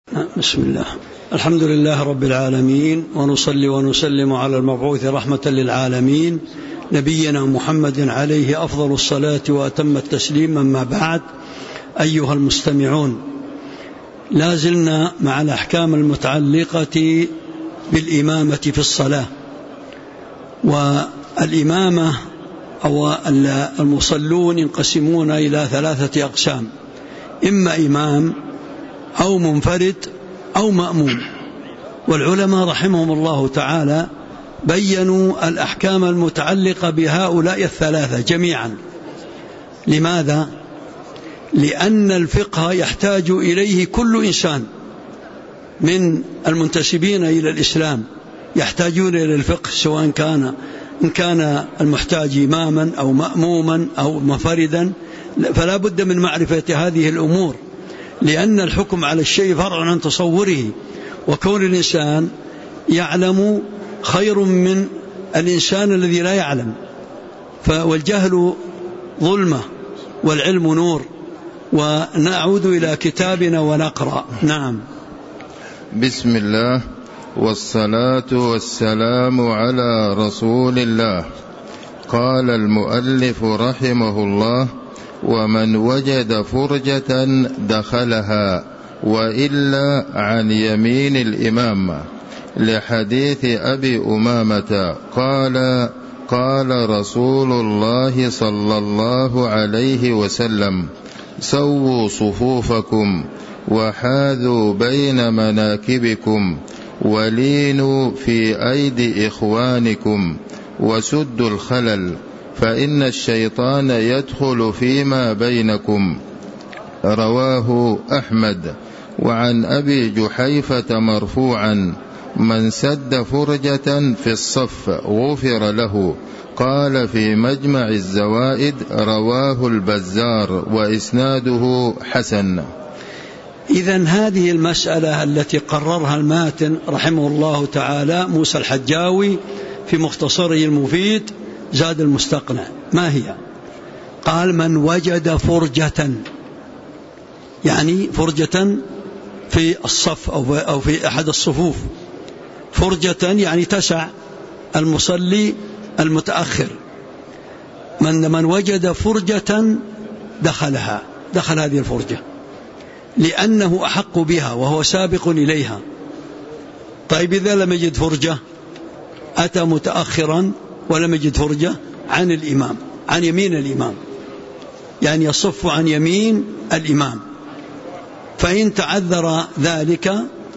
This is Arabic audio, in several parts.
بسم الله. الحمد لله رب العالمين، ونصلي ونسلم على المبعوث رحمة للعالمين نبينا محمد عليه أفضل الصلاة وأتم التسليم. أما بعد، أيها المستمعون، لا زلنا مع الأحكام المتعلقة بالإمامة في الصلاة. والإمامة أو المصلون ينقسمون إلى 3 أقسام: إما إمام أو منفرد أو مأموم. والعلماء رحمهم الله تعالى بيّنوا الأحكام المتعلقة بهؤلاء 3 جميعا. لماذا؟ لأن الفقه يحتاج إليه كل إنسان من المنتسبين إلى الإسلام، يحتاجون إلى الفقه، سواء كان المحتاج إماما أو مأموما أو منفردا، فلا بد من معرفة هذه الأمور، لأن الحكم على الشيء فرع عن تصوره، وكون الإنسان يعلم خير من الإنسان الذي لا يعلم. والجهل ظلمة والعلم نور. ونعود إلى كتابنا ونقرأ. نعم. بسم الله والصلاة والسلام على رسول الله. قال المؤلف رحمه الله: ومن وجد فرجة دخلها وإلا عن يمين الإمام، لحديث أبي أمامة قال: قال رسول الله صلى الله عليه وسلم: سووا صفوفكم وحاذوا بين مناكبكم ولينوا في أيدي إخوانكم وسدوا الخلل، فإن الشيطان يدخل فيما بينكم. رواه أحمد. وعن أبي جحيفة مرفوعا: من سد فرجة في الصف غفر له. قال في مجمع الزوائد: رواه البزار وإسناده حسن. إذن هذه المسألة التي قررها الماتن رحمه الله تعالى موسى الحجاوي في مختصره المفيد زاد المستقنع، ما هي؟ قال: من وجد فرجة، يعني فرجة في الصف أو في أحد الصفوف. فرجة يعني تسع المصلي المتأخر. من وجد فرجة دخلها، دخل هذه الفرجة، لأنه أحق بها وهو سابق إليها. طيب، إذا لم يجد فرجة، أتى متأخرا ولم يجد فرجة، عن الإمام، عن يمين الإمام، يعني يصف عن يمين الإمام. فإن تعذر ذلك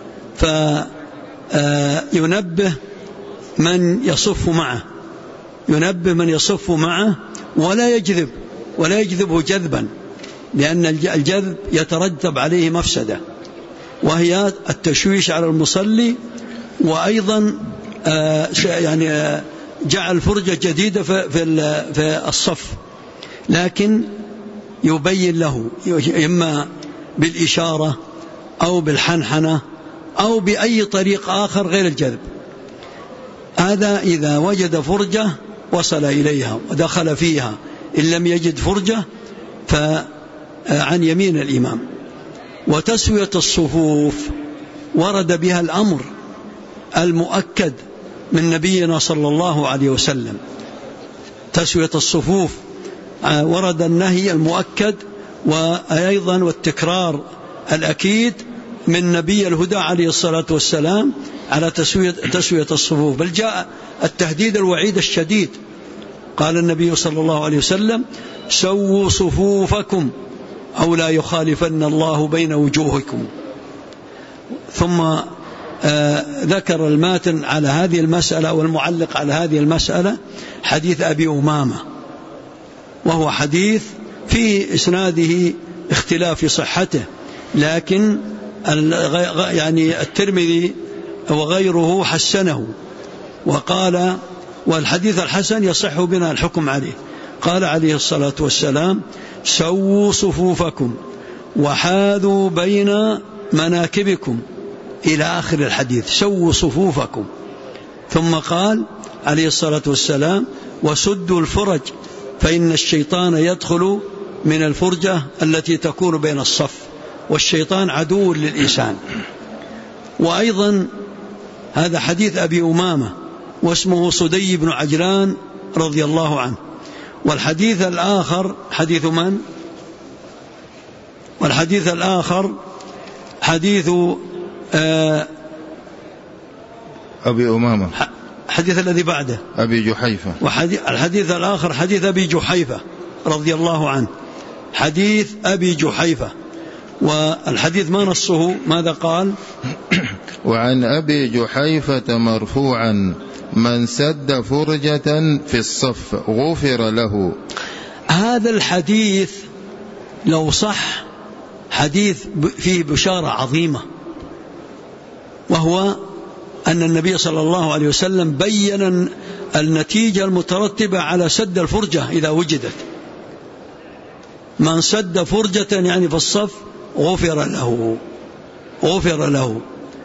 فينبه من يصف معه، ينبه من يصف معه، ولا يجذبه جذبا، لأن الجذب يترتب عليه مفسدة، وهي التشويش على المصلي، وأيضا يعني جعل فرجة جديدة في الصف. لكن يبين له إما بالإشارة أو بالحنحنة أو بأي طريق آخر غير الجذب. هذا إذا وجد فرجة وصل إليها ودخل فيها. إن لم يجد فرجة فعن يمين الإمام. وتسوية الصفوف ورد بها الأمر المؤكد من نبينا صلى الله عليه وسلم. تسوية الصفوف ورد النهي المؤكد، وأيضا والتكرار الأكيد من نبي الهدى عليه الصلاة والسلام على تسوية الصفوف، بل جاء التهديد الوعيد الشديد. قال النبي صلى الله عليه وسلم: سووا صفوفكم أو لا يخالفن الله بين وجوهكم. ثم ذكر الماتن على هذه المسألة والمعلق على هذه المسألة حديث أبي أمامة، وهو حديث في إسناده اختلاف في صحته، لكن يعني الترمذي وغيره حسنه، وقال: والحديث الحسن يصح بنا الحكم عليه. قال عليه الصلاة والسلام: سووا صفوفكم وحاذوا بين مناكبكم، إلى آخر الحديث، سووا صفوفكم. ثم قال عليه الصلاة والسلام: وسدوا الفرج، فإن الشيطان يدخل من الفرجة التي تكون بين الصف، والشيطان عدو للإنسان. وأيضا هذا حديث أبي أمامة واسمه صدي بن عجلان رضي الله عنه. والحديث الآخر حديث من؟ والحديث الآخر حديث أبي أمامة، حديث الذي بعده أبي جحيفة، والحديث الآخر حديث أبي جحيفة رضي الله عنه، حديث أبي جحيفة. والحديث ما نصه ماذا قال؟ وعن أبي جحيفة مرفوعا من سد فرجة في الصف غفر له. هذا الحديث لو صح حديث فيه بشارة عظيمة، وهو أن النبي صلى الله عليه وسلم بيّن النتيجة المترتبة على سد الفرجة إذا وجدت. من سد فرجة يعني في الصف غفر له، غفر له.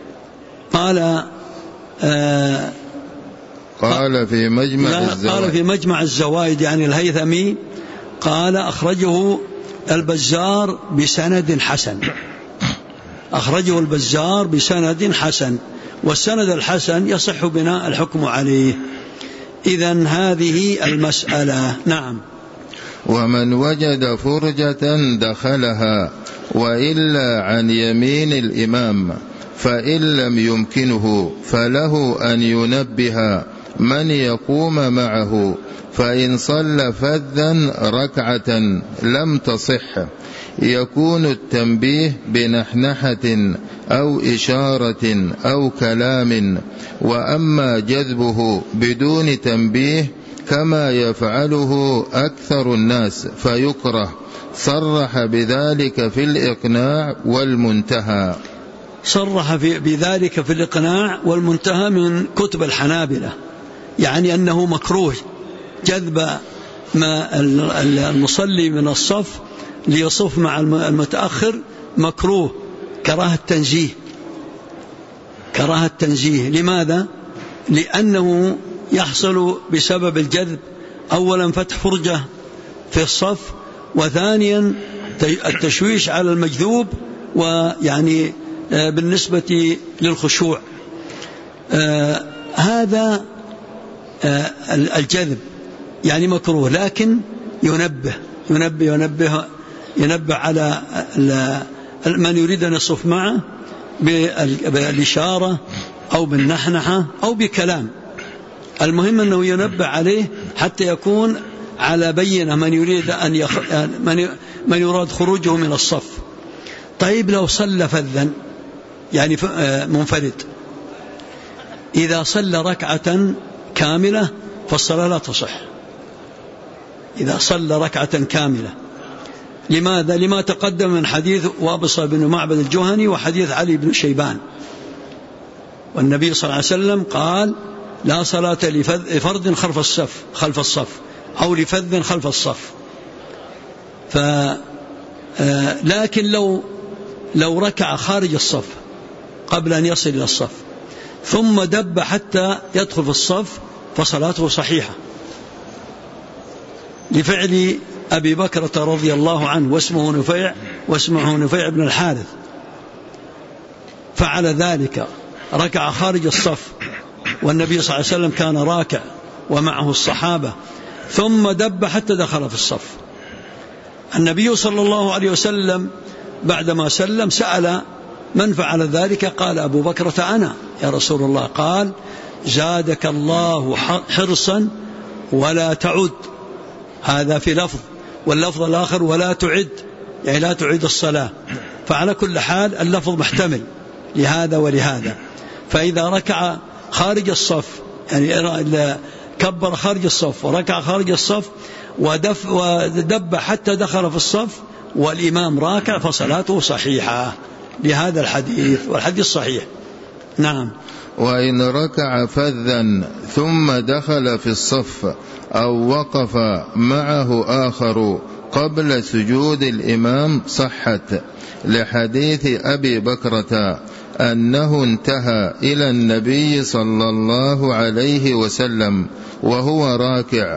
قال في مجمع الزوائد، قال في مجمع الزوائد يعني الهيثمي، قال أخرجه البزار بسند حسن، أخرجه البزار بسند حسن، والسند الحسن يصح بنا الحكم عليه. إذن هذه المسألة. نعم. ومن وجد فرجة دخلها وإلا عن يمين الإمام فإن لم يمكنه فله أن ينبه من يقوم معه، فإن صلى فذا ركعة لم تصح، يكون التنبيه بنحنحة أو إشارة أو كلام. وأما جذبه بدون تنبيه كما يفعله أكثر الناس فيكره. صرح بذلك في الإقناع والمنتهى. صرح بذلك في الإقناع والمنتهى من كتب الحنابلة، يعني أنه مكروه جذب ما المصلي من الصف ليصف مع المتأخر، مكروه كراهة تنزيه، كراهة تنزيه. لماذا؟ لأنه يحصل بسبب الجذب أولا فتح فرجة في الصف، وثانيا التشويش على المجذوب، ويعني بالنسبة للخشوع هذا الجذب يعني مكروه، لكن ينبه على من يريد أن يصف معه بالإشارة أو بالنحنحة أو بكلام. المهم أنه ينبه عليه حتى يكون على بينة من يريد أن من يراد خروجه من الصف. طيب لو صلى فذا يعني منفرد، إذا صلى ركعة كاملة فالصلاة لا تصح. إذا صلى ركعة كاملة، لماذا؟ لما تقدم من حديث وابصة بن معبد الجهني وحديث علي بن شيبان، والنبي صلى الله عليه وسلم قال لا صلاة لفرد خلف الصف أو لفذ خلف الصف. لكن لو ركع خارج الصف قبل أن يصل إلى الصف ثم دب حتى يدخل في الصف فصلاته صحيحة، لفعل أبي بكرة رضي الله عنه واسمه نفيع بن الحارث، فعل ذلك، ركع خارج الصف والنبي صلى الله عليه وسلم كان راكع ومعه الصحابة، ثم دب حتى دخل في الصف. النبي صلى الله عليه وسلم بعدما سلم سأل من فعل ذلك؟ قال أبو بكرة أنا يا رسول الله. قال زادك الله حرصا ولا تعد، هذا في لفظ، واللفظ الآخر ولا تعد، يعني لا تعيد الصلاة. فعلى كل حال اللفظ محتمل لهذا ولهذا. فإذا ركع خارج الصف يعني كبر خارج الصف وركع خارج الصف ودب حتى دخل في الصف والإمام راكع فصلاته صحيحة لهذا الحديث، والحديث صحيح. نعم. وإن ركع فذا ثم دخل في الصف أو وقف معه آخر قبل سجود الإمام صحت، لحديث أبي بكرة أنه انتهى إلى النبي صلى الله عليه وسلم وهو راكع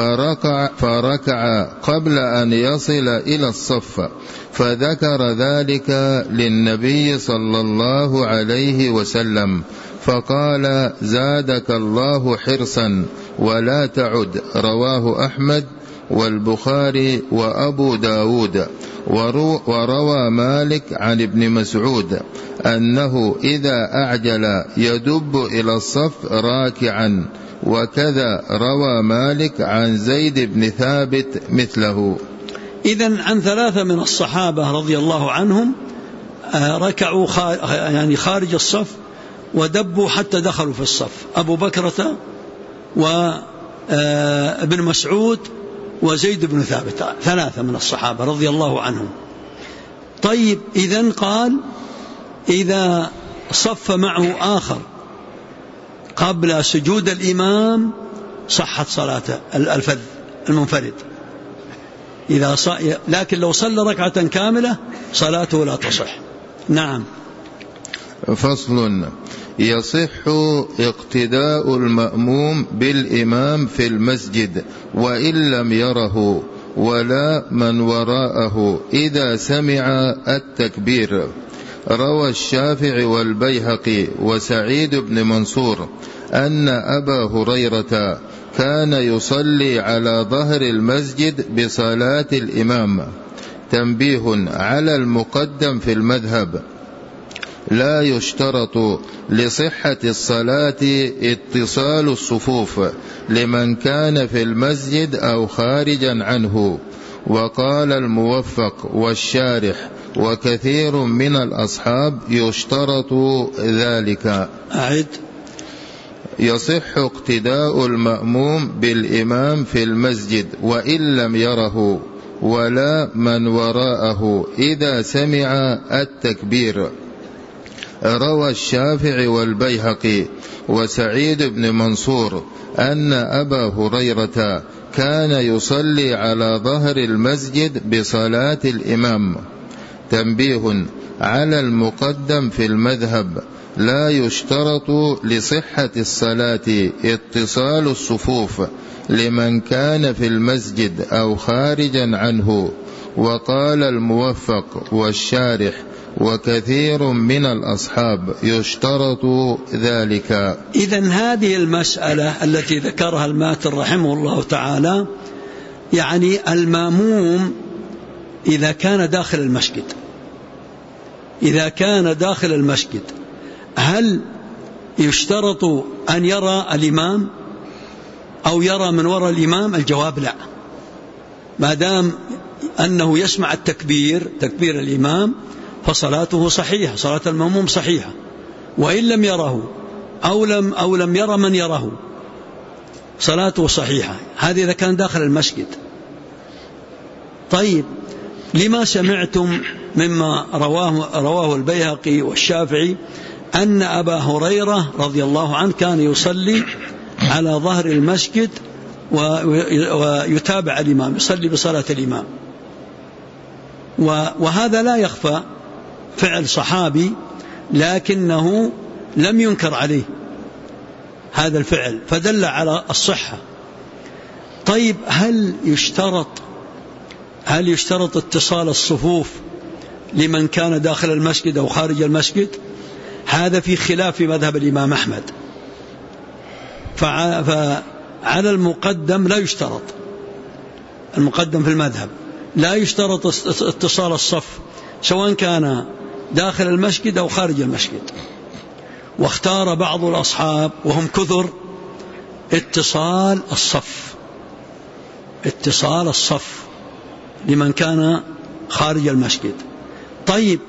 فركع قبل أن يصل إلى الصف، فذكر ذلك للنبي صلى الله عليه وسلم فقال: زادك الله حرصا ولا تعد. رواه أحمد والبخاري وأبو داود. وروى مالك عن ابن مسعود أنه إذا أعجل يدب إلى الصف راكعا، وكذا روى مالك عن زيد بن ثابت مثله. إذن عن 3 من الصحابة رضي الله عنهم ركعوا يعني خارج الصف ودبوا حتى دخلوا في الصف: أبو بكرة وابن مسعود وزيد بن ثابت، 3 من الصحابة رضي الله عنهم. طيب، إذن قال: إذا صف معه آخر قبل سجود الإمام صحت صلاته الفذ المنفرد، لكن لو صلى ركعة كاملة صلاته لا تصح. نعم. فصل: يصح اقتداء المأموم بالإمام في المسجد وإن لم يره، ولا من وراءه إذا سمع التكبير. روى الشافعي والبيهقي وسعيد بن منصور أن أبا هريرة كان يصلي على ظهر المسجد بصلاة الإمام. تنبيه على المقدم في المذهب: لا يشترط لصحة الصلاة اتصال الصفوف لمن كان في المسجد أو خارجا عنه. وقال الموفق والشارح وكثير من الأصحاب يشترط ذلك. أعد: يصح اقتداء المأموم بالإمام في المسجد وإن لم يره، ولا من وراءه إذا سمع التكبير. روى الشافعي والبيهقي وسعيد بن منصور أن أبا هريرة كان يصلي على ظهر المسجد بصلاة الإمام. تنبيه على المقدم في المذهب: لا يشترط لصحة الصلاة اتصال الصفوف لمن كان في المسجد أو خارجا عنه. وقال الموفق والشارح وكثير من الأصحاب يشترط ذلك. إذن هذه المسألة التي ذكرها الماتر رحمه الله تعالى، يعني المأموم إذا كان داخل المسجد هل يشترط أن يرى الإمام أو يرى من وراء الإمام؟ الجواب لا، ما دام أنه يسمع تكبير الإمام فصلاته صحيحة، صلاة المأموم صحيحة، وإن لم يره أو لم يرى من يره صلاته صحيحة. هذه إذا كان داخل المسجد. طيب، لما سمعتم مما رواه البيهقي والشافعي أن أبا هريرة رضي الله عنه كان يصلي على ظهر المسجد ويتابع الإمام، يصلي بصلاة الإمام، وهذا لا يخفى فعل صحابي، لكنه لم ينكر عليه هذا الفعل فدل على الصحة. طيب، هل يشترط اتصال الصفوف لمن كان داخل المسجد أو خارج المسجد؟ هذا في خلاف في مذهب الإمام أحمد. فعلى المقدم لا يشترط، المقدم في المذهب لا يشترط اتصال الصف سواء كان داخل المسجد أو خارج المسجد. واختار بعض الأصحاب وهم كثر اتصال الصف لمن كان خارج المسجد. طيب،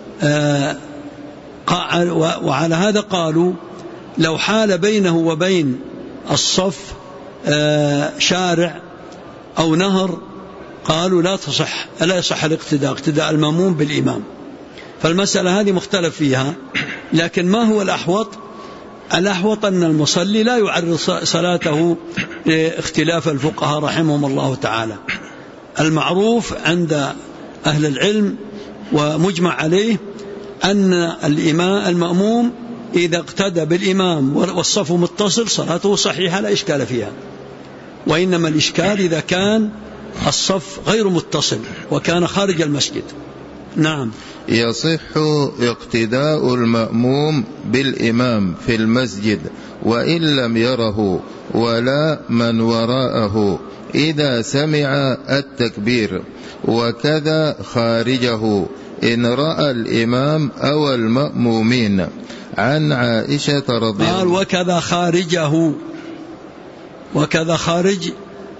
وعلى هذا قالوا لو حال بينه وبين الصف شارع أو نهر قالوا لا يصح اقتداء المأموم بالإمام. فالمسألة هذه مختلف فيها، لكن ما هو الأحوط أن المصلي لا يعرض صلاته لاختلاف الفقهاء رحمهم الله تعالى. المعروف عند أهل العلم ومجمع عليه أن المأموم إذا اقتدى بالإمام والصف متصل صلاته صحيحة لا إشكال فيها، وإنما الإشكال إذا كان الصف غير متصل وكان خارج المسجد. نعم. يصح اقتداء المأموم بالإمام في المسجد وإن لم يره ولا من وراءه إذا سمع التكبير، وكذا خارجه إن رأى الإمام أو المأمومين. عن عائشة رضي الله عنها وكذا خارجه، وكذا خارج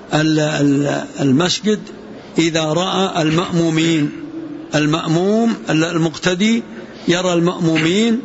المسجد إذا رأى المأمومين، المأموم المقتدي يرى المأمومين،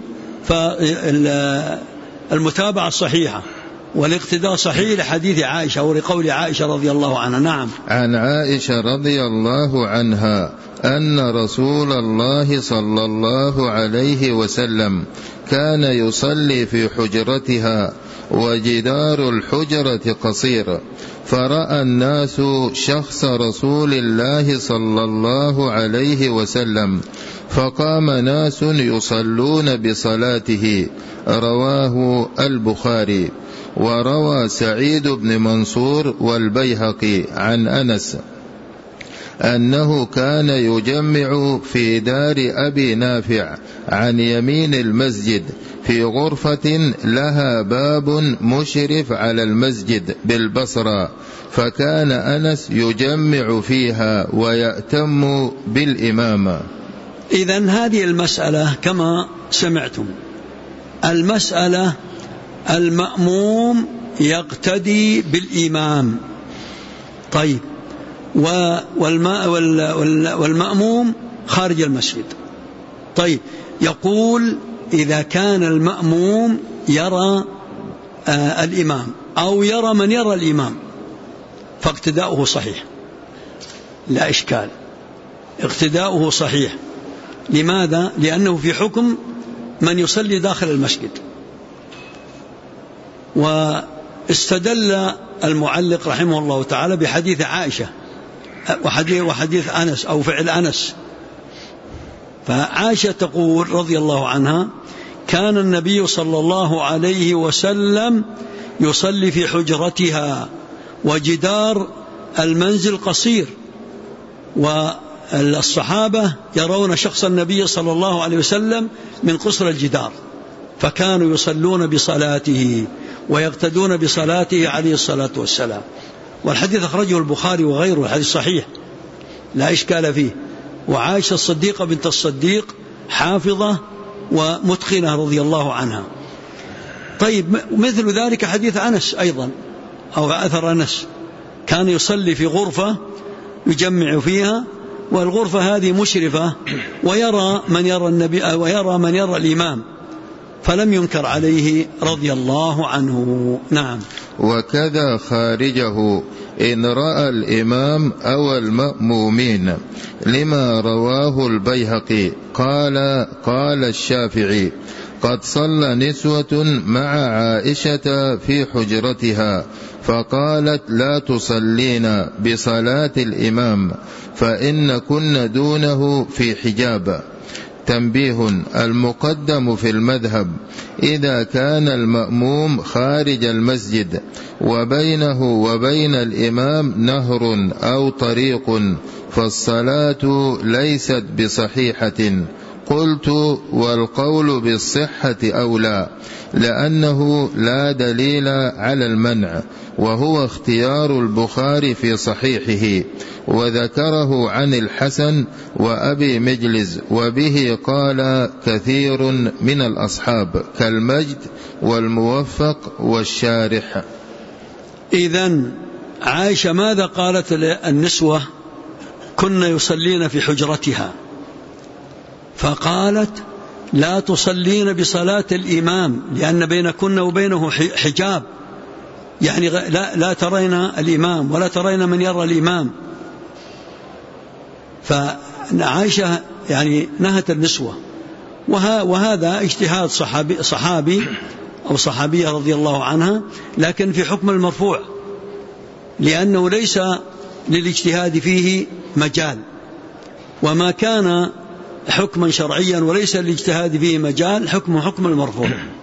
فالمتابعة صحيحة والاقتداء صحيح لحديث عائشة ولقول عائشة رضي الله عنها. نعم. عن عائشة رضي الله عنها أن رسول الله صلى الله عليه وسلم كان يصلي في حجرتها وجدار الحجرة قصير، فرأى الناس شخص رسول الله صلى الله عليه وسلم فقام ناس يصلون بصلاته. رواه البخاري. وروى سعيد بن منصور والبيهقي عن أنس أنه كان يجمع في دار أبي نافع عن يمين المسجد في غرفة لها باب مشرف على المسجد بالبصرة، فكان أنس يجمع فيها ويأتم بالإمامة. إذن هذه المسألة كما سمعتم، المسألة المأموم يقتدي بالإمام، طيب، والمأموم خارج المسجد. طيب، يقول إذا كان المأموم يرى الإمام أو يرى من يرى الإمام فاقتداؤه صحيح لا إشكال، اقتداؤه صحيح. لماذا؟ لأنه في حكم من يصلي داخل المسجد. واستدل المعلق رحمه الله تعالى بحديث عائشة وحديث أنس أو فعل أنس. فعائشة تقول رضي الله عنها: كان النبي صلى الله عليه وسلم يصلي في حجرتها وجدار المنزل قصير، والصحابة يرون شخص النبي صلى الله عليه وسلم من قصر الجدار، فكانوا يصلون بصلاته ويقتدون بصلاته عليه الصلاة والسلام. والحديث أخرجه البخاري وغيره، الحديث صحيح لا إشكال فيه. وعائشة الصديقة بنت الصديق حافظة ومتقنة رضي الله عنها. طيب، مثل ذلك حديث أنس أيضا أو أثر أنس، كان يصلي في غرفة يجمع فيها، والغرفة هذه مشرفة ويرى من يرى النبي ويرى من يرى الإمام، فلم ينكر عليه رضي الله عنه. نعم. وكذا خارجه إن رأى الإمام أو المأمومين، لما رواه البيهقي قال الشافعي: قد صلى نسوة مع عائشة في حجرتها فقالت: لا تصلين بصلاة الإمام فإن كن دونه في حجاب. تنبيه: المقدم في المذهب إذا كان المأموم خارج المسجد وبينه وبين الإمام نهر أو طريق فالصلاة ليست بصحيحة. قلت: والقول بالصحة أولى، لأنه لا دليل على المنع، وهو اختيار البخاري في صحيحه، وذكره عن الحسن وأبي مجلز، وبه قال كثير من الأصحاب كالمجد والموفق والشارح. إذن عائشة ماذا قالت النسوة؟ كن يصلين في حجرتها، فقالت: لا تصلين بصلاة الإمام لأن بينكن وبينه حجاب، يعني لا ترين الإمام ولا ترين من يرى الإمام. فعائشة يعني نهت النسوة، وهذا اجتهاد صحابي أو صحابية رضي الله عنها، لكن في حكم المرفوع، لأنه ليس للاجتهاد فيه مجال، وما كان حكما شرعيا وليس للاجتهاد فيه مجال حكم المرفوع.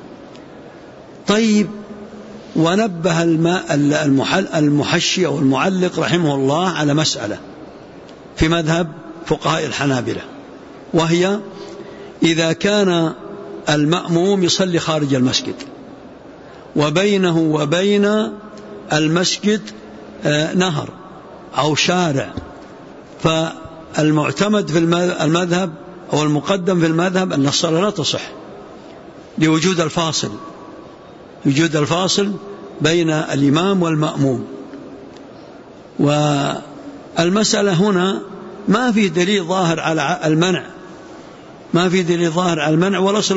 طيب، ونبه المحشي أو المعلق رحمه الله على مسألة في مذهب فقهاء الحنابلة، وهي إذا كان المأموم يصلي خارج المسجد وبينه وبين المسجد نهر أو شارع، فالمعتمد في المذهب أو المقدم في المذهب أن الصلاة لا تصح لوجود الفاصل بين الإمام والمأموم. والمسألة هنا ما في دليل ظاهر على المنع، والأصل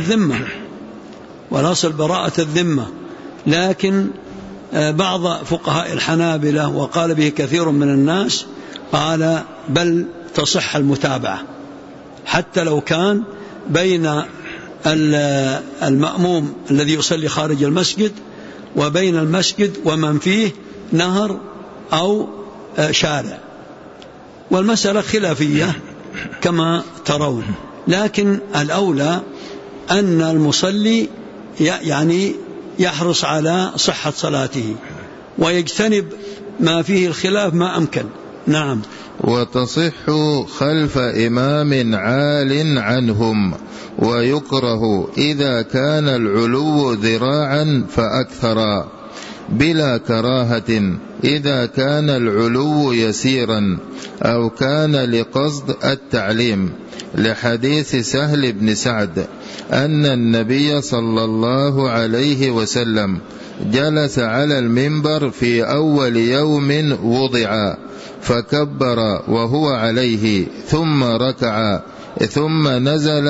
براءة الذمة، لكن بعض فقهاء الحنابلة وقال به كثير من الناس قال بل تصح المتابعة حتى لو كان بين المأموم الذي يصلي خارج المسجد وبين المسجد ومن فيه نهر أو شارع. والمسألة خلافية كما ترون، لكن الأولى أن المصلي يعني يحرص على صحة صلاته ويجتنب ما فيه الخلاف ما أمكن. نعم. وتصح خلف إمام عال عنهم، ويكره إذا كان العلو ذراعا فأكثر، بلا كراهة إذا كان العلو يسيرا أو كان لقصد التعليم، لحديث سهل بن سعد أن النبي صلى الله عليه وسلم جلس على المنبر في أول يوم وضع فكبر وهو عليه، ثم ركع، ثم نزل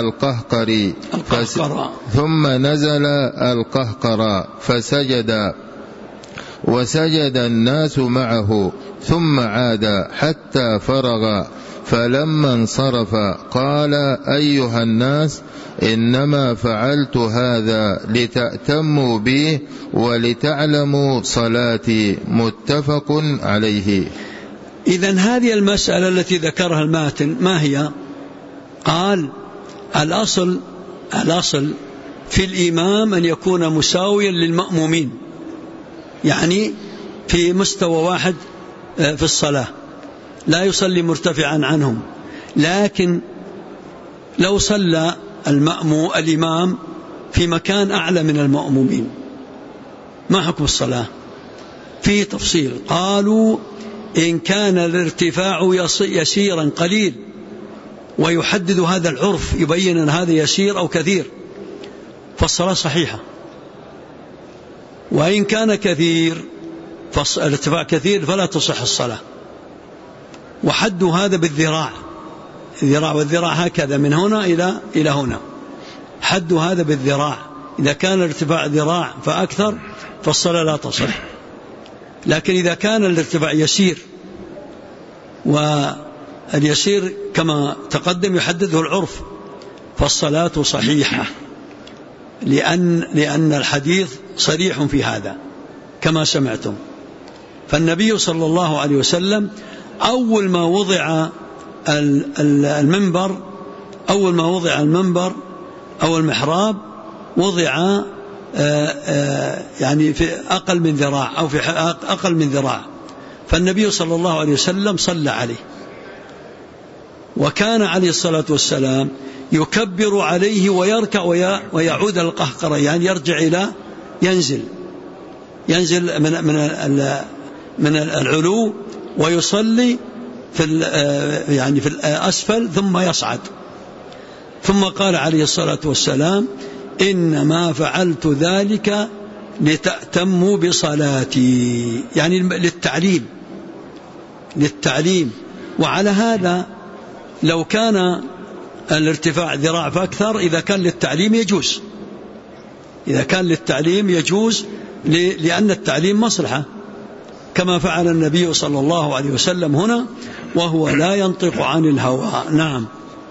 القهقرى فسجد، وسجد الناس معه، ثم عاد حتى فرغ، فلما انصرف قال: أيها الناس، إنما فعلت هذا لتأتموا بي ولتعلموا صلاتي. متفق عليه. إذن هذه المسألة التي ذكرها الماتن ما هي؟ قال: الأصل في الإمام أن يكون مساويا للمأمومين، يعني في مستوى واحد في الصلاة، لا يصلي مرتفعا عنهم. لكن لو صلى الإمام في مكان أعلى من المأمومين ما حكم الصلاة؟ فيه تفصيل. قالوا: إن كان الارتفاع يسيرا قليل، ويحدد هذا العرف يبين أن هذا يسير أو كثير، فالصلاة صحيحة. وإن كان كثير، الارتفاع كثير، فلا تصح الصلاة. وحد هذا بالذراع، والذراع هكذا من هنا إلى هنا، حد هذا بالذراع. إذا كان الارتفاع ذراع فأكثر فالصلاة لا تصح. لكن إذا كان الارتفاع يسير، واليسير كما تقدم يحدده العرف، فالصلاة صحيحة، لأن الحديث صريح في هذا كما سمعتم. فالنبي صلى الله عليه وسلم أول ما وضع المنبر أو المحراب وضع يعني في أقل من ذراع أو في أقل من ذراع، فالنبي صلى الله عليه وسلم صلى عليه، وكان عليه الصلاة والسلام يكبر عليه ويركع ويعود القهقرة، يعني يرجع إلى ينزل من العلو ويصلي في الأسفل ثم يصعد. ثم قال عليه الصلاة والسلام: إنما فعلت ذلك لتأتموا بصلاتي، يعني للتعليم. وعلى هذا لو كان الارتفاع ذراع فأكثر، إذا كان للتعليم يجوز، لأن التعليم مصلحة، كما فعل النبي صلى الله عليه وسلم هنا، وهو لا ينطق عن الهوى. نعم.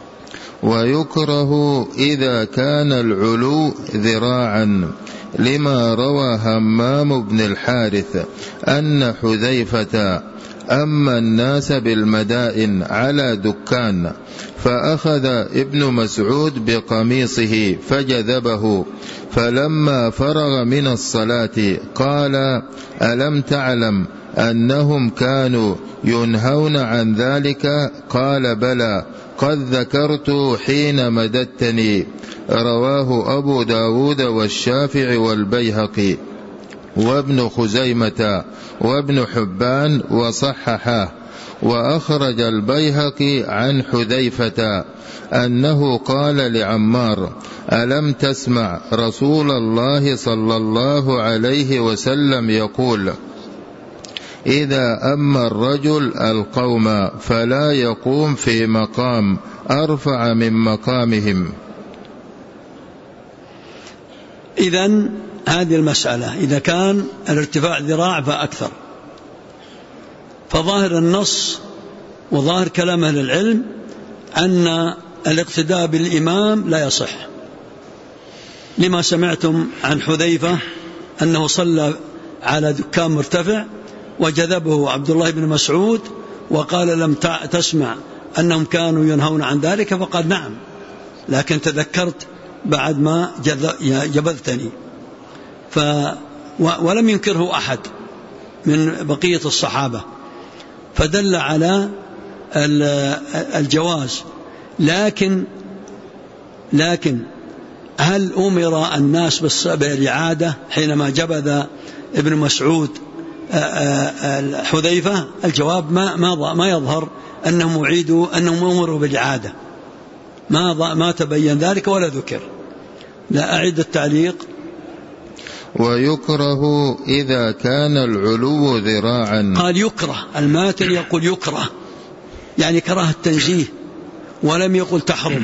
ويكره إذا كان العلو ذراعا، لما روى همام بن الحارث أن حذيفة أما الناس بالمدائن على دكان، فأخذ ابن مسعود بقميصه فجذبه، فلما فرغ من الصلاة قال: ألم تعلم أنهم كانوا ينهون عن ذلك؟ قال: بلى، قد ذكرت حين مددتني. رواه أبو داود والشافعي والبيهقي وابن خزيمة وابن حبان وصححاه. وأخرج البيهقي عن حذيفة أنه قال لعمار: ألم تسمع رسول الله صلى الله عليه وسلم يقول: إذا أما الرجل القوم فلا يقوم في مقام أرفع من مقامهم. إذن هذه المسألة إذا كان الارتفاع ذراع فأكثر، فظاهر النص وظاهر كلام أهل العلم أن الاقتداء بالإمام لا يصح، لما سمعتم عن حذيفة أنه صلى على دكان مرتفع وجذبه عبد الله بن مسعود وقال: لم تسمع أنهم كانوا ينهون عن ذلك؟ فقال: نعم، لكن تذكرت بعد ما جبذتني. ولم ينكره أحد من بقية الصحابة، فدل على الجواز. لكن هل أمر الناس بالإعادة حينما جبذ ابن مسعود حذيفة؟ الجواب ما يظهر أنهم أمروا بالإعادة، ما تبين ذلك ولا ذكر. لا أعد التعليق. ويكره إذا كان العلو ذراعا. قال يكره، الماتن يقول يكره، يعني كراهة التنزيه، ولم يقل تحرم.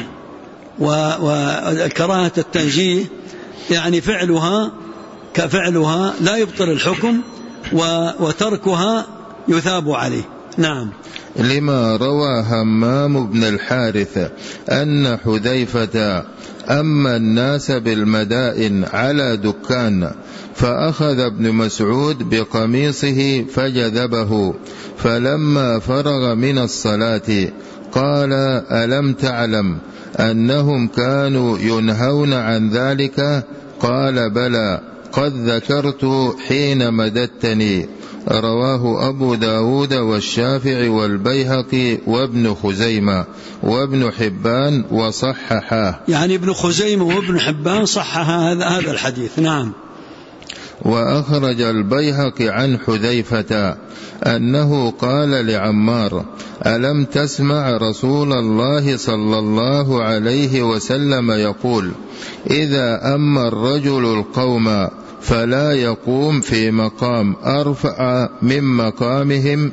وكراهة التنزيه يعني فعلها كفعلها لا يبطل الحكم، وتركها يثاب عليه. نعم. لما روى همام بن الحارث أن حذيفة أما الناس بالمدائن على دكان، فأخذ ابن مسعود بقميصه فجذبه، فلما فرغ من الصلاة قال: ألم تعلم أنهم كانوا ينهون عن ذلك؟ قال: بلى، قد ذكرت حين مددتني. رواه أبو داود والشافعي والبيهقي وابن خزيمة وابن حبان وصححاه. يعني ابن خزيمة وابن حبان صحح هذا الحديث. نعم. وأخرج البيهقي عن حذيفة أنه قال لعمار: ألم تسمع رسول الله صلى الله عليه وسلم يقول: إذا أما الرجل القوم فلا يقوم في مقام أرفع من مقامهم.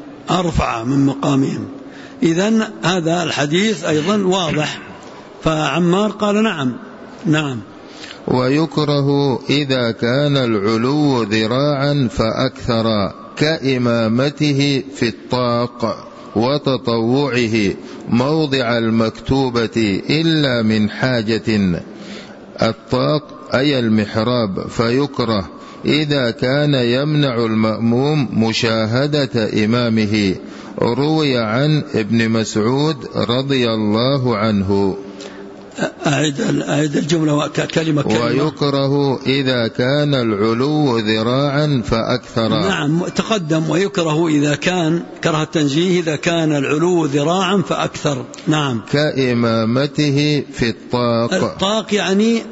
إذن هذا الحديث أيضا واضح، فعمار قال نعم. ويكره إذا كان العلو ذراعا فأكثر، كإمامته في الطاق وتطوعه موضع المكتوبة إلا من حاجة. الطاق أي المحراب، فيكره إذا كان يمنع المأموم مشاهدة إمامه. روي عن ابن مسعود رضي الله عنه. أعد الجملة كلمة. ويكره إذا كان العلو ذراعا فأكثر. نعم تقدم. ويكره إذا كان كره التنزيه إذا كان العلو ذراعا فأكثر. نعم. كإمامته في الطاق. الطاق يعني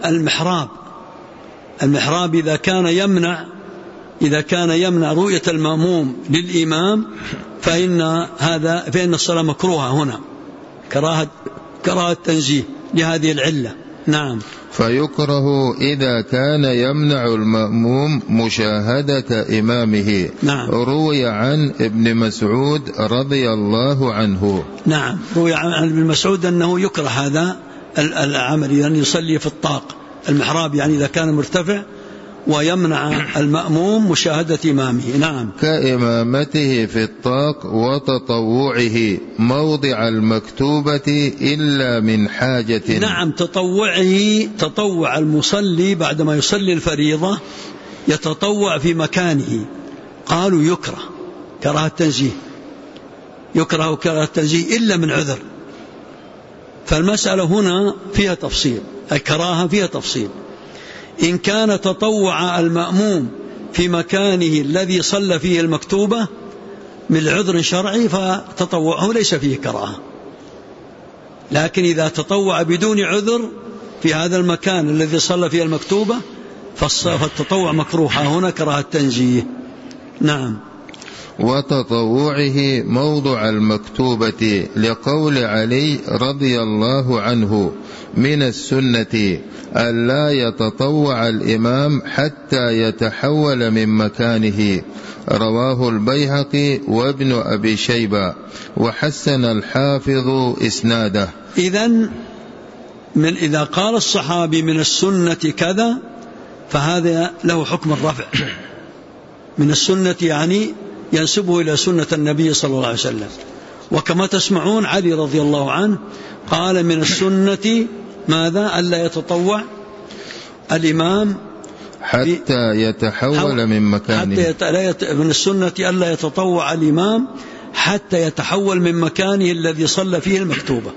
المحراب إذا كان يمنع رؤية المأموم للإمام فإن الصلاة مكروهة هنا، كراهة تنزيه لهذه العلة. نعم. فيكره إذا كان يمنع المأموم مشاهدة إمامه. نعم. روي عن ابن مسعود رضي الله عنه. نعم. روي عن ابن مسعود أنه يكره هذا العمل، يعني يصلي في الطاق المحراب، يعني إذا كان مرتفع ويمنع المأموم مشاهدة إمامه. نعم. كإمامته في الطاق وتطوعه موضع المكتوبة إلا من حاجة. نعم. تطوع المصلي بعدما يصلي الفريضة يتطوع في مكانه. قالوا يكره كراهة التنزيه إلا من عذر، فالمسألة هنا فيها تفصيل، الكراهة فيها تفصيل. إن كان تطوع المأموم في مكانه الذي صلى فيه المكتوبة من عذر شرعي فتطوعه ليس فيه كراهة. لكن إذا تطوع بدون عذر في هذا المكان الذي صلى فيه المكتوبة فالتطوع مكروه، هنا كراهة تنزيه. نعم. وتطوعه موضع المكتوبة لقول علي رضي الله عنه: من السنة ألا يتطوع الإمام حتى يتحول من مكانه. رواه البيهقي وابن أبي شيبة، وحسن الحافظ إسناده. إذا قال الصحابي من السنة كذا فهذا له حكم الرفع. من السنة يعني ينسبه إلى سنة النبي صلى الله عليه وسلم. وكما تسمعون علي رضي الله عنه قال من السنة ماذا؟ ألا يتطوع الإمام حتى يتحول من مكانه. من السنة ألا يتطوع الإمام حتى يتحول من مكانه الذي صلى فيه المكتوبة،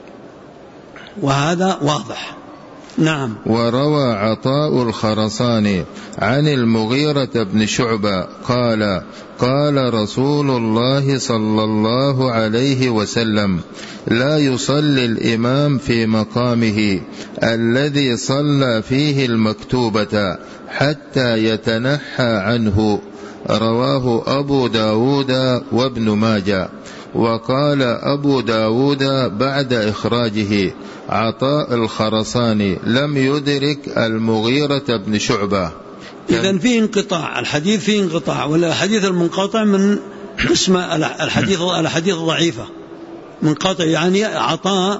وهذا واضح. نعم. وروى عطاء الخرساني عن المغيرة بن شعبة قال: قال رسول الله صلى الله عليه وسلم: لا يصلي الإمام في مقامه الذي صلى فيه المكتوبة حتى يتنحى عنه. رواه أبو داود وابن ماجه. وقال أبو داود بعد إخراجه: عطاء الخرساني لم يدرك المغيرة بن شعبة. إذن فيه انقطاع، الحديث فيه انقطاع، والحديث المنقطع من قسم الحديث ضعيفة. منقطع يعني عطاء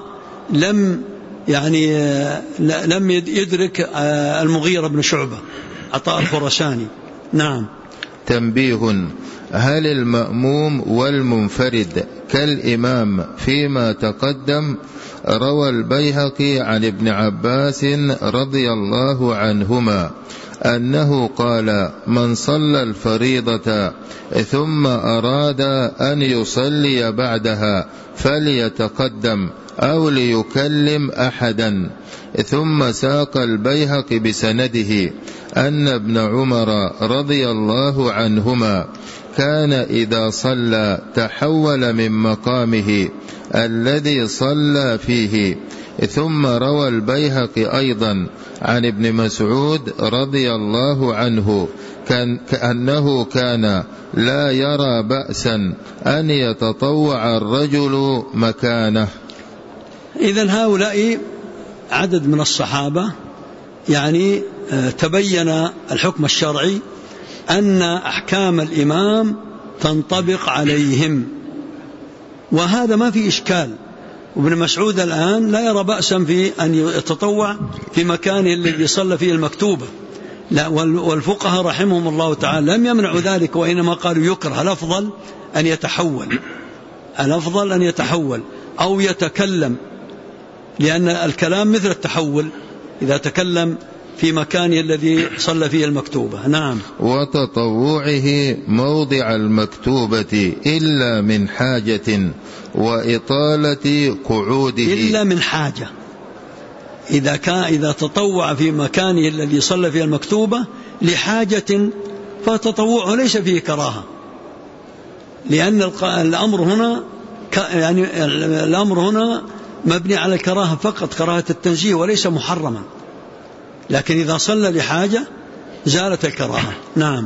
لم يدرك المغيرة بن شعبة، عطاء الخرساني. نعم. تنبيه: هل المأموم والمنفرد كالإمام فيما تقدم؟ روى البيهقي عن ابن عباس رضي الله عنهما أنه قال: من صلى الفريضة ثم أراد أن يصلي بعدها فليتقدم أو ليكلم أحدا. ثم ساق البيهقي بسنده أن ابن عمر رضي الله عنهما كان إذا صلى تحول من مقامه الذي صلى فيه. ثم روى البيهقي أيضا عن ابن مسعود رضي الله عنه كأنه كان لا يرى بأسا أن يتطوع الرجل مكانه. إذن هؤلاء عدد من الصحابة تبين الحكم الشرعي أن أحكام الإمام تنطبق عليهم، وهذا ما في إشكال. وابن مسعود الآن لا يرى بأسا في أن يتطوع في مكانه الذي صلى فيه المكتوبة، لا، والفقهاء رحمهم الله تعالى لم يمنعوا ذلك، وإنما قالوا يكره. الأفضل أن يتحول أو يتكلم، لأن الكلام مثل التحول إذا تكلم في مكانه الذي صلى فيه المكتوبة. نعم. وتطوعه موضع المكتوبة إلا من حاجة وإطالة قعوده. إلا من حاجة، إذا تطوع في مكانه الذي صلى فيه المكتوبة لحاجة فتطوعه ليس فيه كراهة، لأن الأمر هنا مبني على الكراهة فقط، كراهة التنزيه، وليس محرما. لكن إذا صلى لحاجة زالت الكراهة. نعم.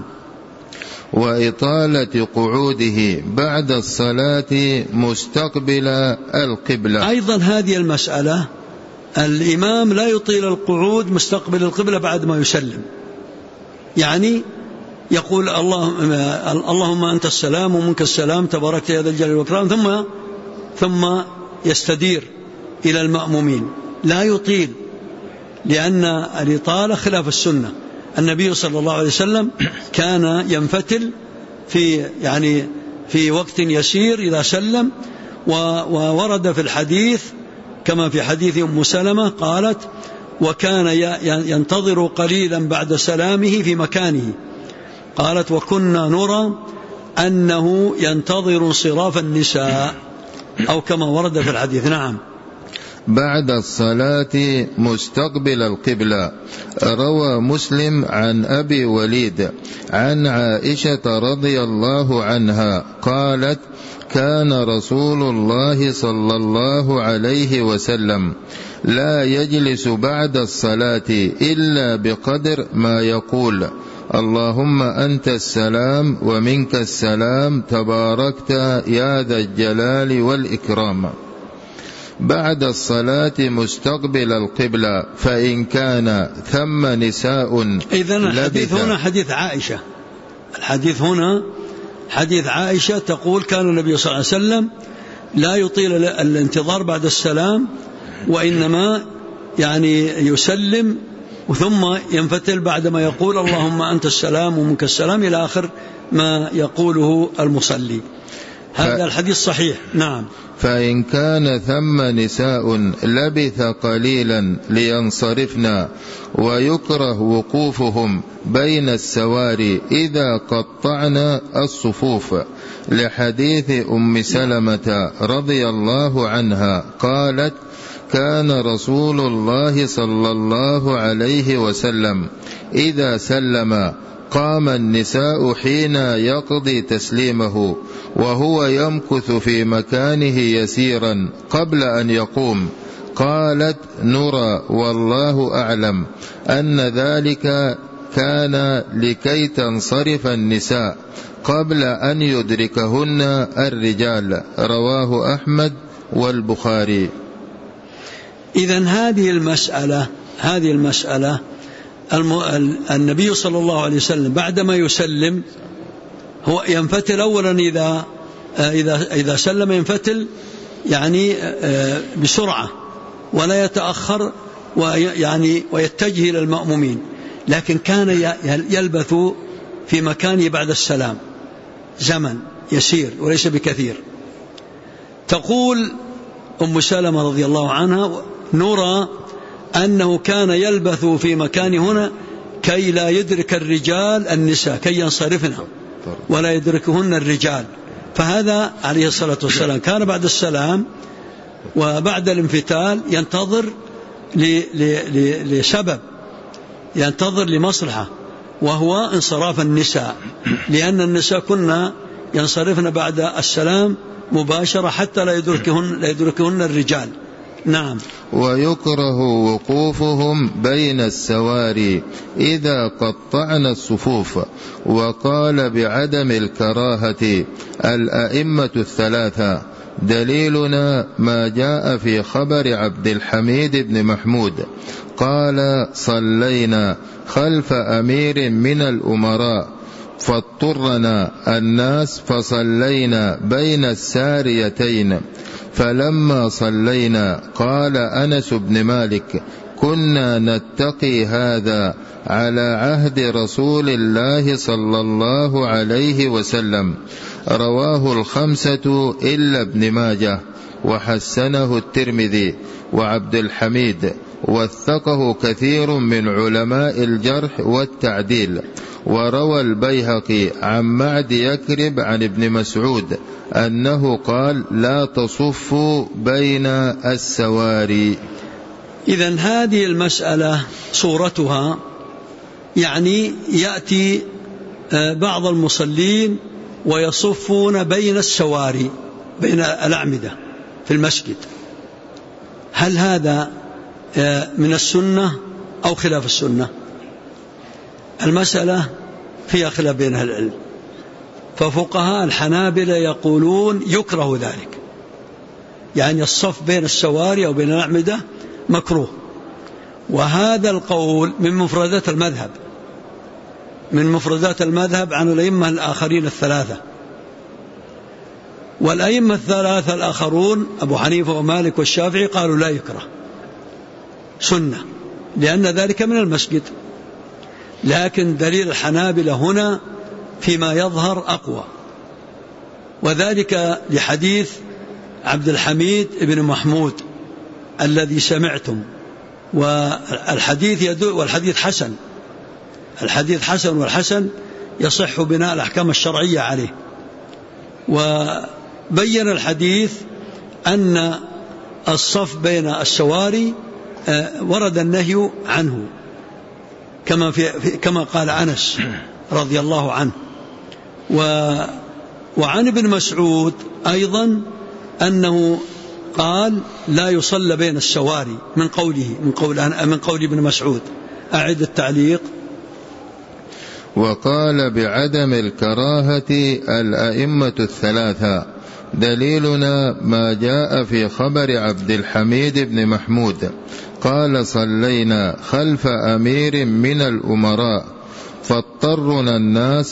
وإطالة قعوده بعد الصلاة مستقبل القبلة. أيضا هذه المسألة، الإمام لا يطيل القعود مستقبل القبلة بعد ما يسلم، يعني يقول اللهم أنت السلام ومنك السلام تباركت يا ذا الجلال والإكرام، ثم يستدير إلى المأمومين، لا يطيل، لأن الإطالة خلاف السنة. النبي صلى الله عليه وسلم كان ينفتل في وقت يسير إذا سلم. وورد في الحديث كما في حديث أم سلمة قالت: وكان ينتظر قليلا بعد سلامه في مكانه. قالت: وكنا نرى أنه ينتظر انصراف النساء، أو كما ورد في الحديث. نعم. بعد الصلاة مستقبل القبلة. روى مسلم عن أبي وليد عن عائشة رضي الله عنها قالت: كان رسول الله صلى الله عليه وسلم لا يجلس بعد الصلاة إلا بقدر ما يقول: اللهم أنت السلام ومنك السلام تباركت يا ذا الجلال والإكرام. بعد الصلاة مستقبل القبلة، فإن كان ثم نساء. إذن الحديث هنا حديث عائشة، الحديث هنا حديث عائشة تقول: كان النبي صلى الله عليه وسلم لا يطيل الانتظار بعد السلام، وإنما يسلم ثم ينفتل بعدما يقول: اللهم أنت السلام ومنك السلام، إلى آخر ما يقوله المصلي. هذا الحديث صحيح. نعم. فإن كان ثم نساء لبث قليلا لينصرفن، ويكره وقوفهم بين السواري إذا قطعن الصفوف، لحديث أم سلمة رضي الله عنها قالت: كان رسول الله صلى الله عليه وسلم إذا سلم قام النساء حين يقضي تسليمه، وهو يمكث في مكانه يسيرا قبل أن يقوم. قالت: نرى والله أعلم أن ذلك كان لكي تنصرف النساء قبل أن يدركهن الرجال. رواه أحمد والبخاري. إذن هذه المسألة النبي صلى الله عليه وسلم بعدما يسلم هو ينفتل أولا، إذا سلم ينفتل بسرعة ولا يتأخر ويتجه إلى المأمومين، لكن كان يلبث في مكانه بعد السلام زمن يسير وليس بكثير. تقول أم سلمة رضي الله عنها: نرى أنه كان يلبث في مكان هنا كي لا يدرك الرجال النساء، كي ينصرفن ولا يدركهن الرجال. فهذا عليه الصلاة والسلام كان بعد السلام وبعد الانفتال ينتظر لسبب، ينتظر لمصلحة، وهو انصراف النساء، لأن النساء كنا ينصرفن بعد السلام مباشرة حتى لا يدركهن الرجال. نعم. ويكره وقوفهم بين السواري إذا قطعن الصفوف. وقال بعدم الكراهة الأئمة الثلاثة. دليلنا ما جاء في خبر عبد الحميد بن محمود قال: صلينا خلف أمير من الأمراء فاضطرنا الناس فصلينا بين الساريتين، فلما صلينا قال أنس بن مالك: كنا نتقي هذا على عهد رسول الله صلى الله عليه وسلم. رواه الخمسة إلا ابن ماجه، وحسنه الترمذي وعبد الحميد، وثقه كثير من علماء الجرح والتعديل. وروى البيهقي عن معد يكرب عن ابن مسعود أنه قال: لا تصفوا بين السواري. إذن هذه المسألة صورتها يأتي بعض المصلين ويصفون بين السواري، بين الأعمدة في المسجد. هل هذا من السنة أو خلاف السنة؟ المسألة فيها خلاف بين أهل العلم، ففقهاء الحنابلة يقولون يكره ذلك، الصف بين السواري أو بين الأعمدة مكروه. وهذا القول من مفردات المذهب عن الأئمة الآخرين الثلاثة. والأئمة الثلاثة الآخرون أبو حنيفة ومالك والشافعي قالوا لا يكره، سنة، لأن ذلك من المسجد. لكن دليل الحنابلة هنا فيما يظهر أقوى، وذلك لحديث عبد الحميد بن محمود الذي سمعتم. والحديث يدل، والحديث حسن، الحديث حسن، والحسن يصح بناء الأحكام الشرعية عليه. وبين الحديث أن الصف بين السواري ورد النهي عنه كما قال أنس رضي الله عنه. وعن ابن مسعود أيضا أنه قال لا يصلى بين السواري من قول ابن مسعود. أعد التعليق. وقال بعدم الكراهة الأئمة الثلاثة. دليلنا ما جاء في خبر عبد الحميد بن محمود قال صلينا خلف أمير من الأمراء فاضطرنا الناس